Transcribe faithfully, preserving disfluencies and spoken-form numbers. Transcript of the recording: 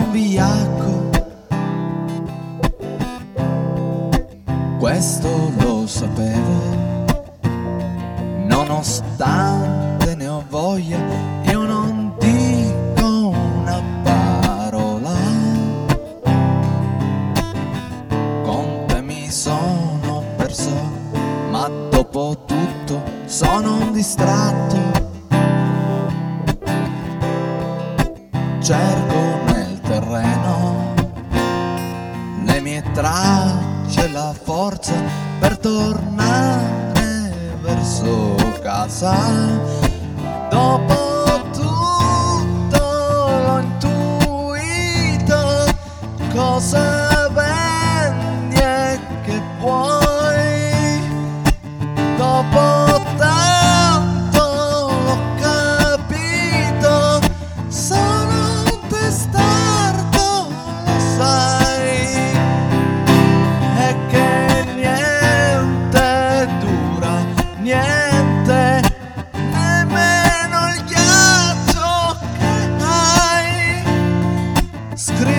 un vigliacco, questo lo sapevo, nonostante ne ho voglia, io non dico una parola. Con te mi sono perso, ma dopo tutto sono un distratto. Cerco nel terreno le mie tracce, la forza per tornare verso casa. Dopo tutto l'ho intuito, cosa vendi e che vuoi. Dopo tanto l'ho capito, sono un testardo, lo sai, e che niente dura, niente, nemmeno il ghiaccio che hai. Scri-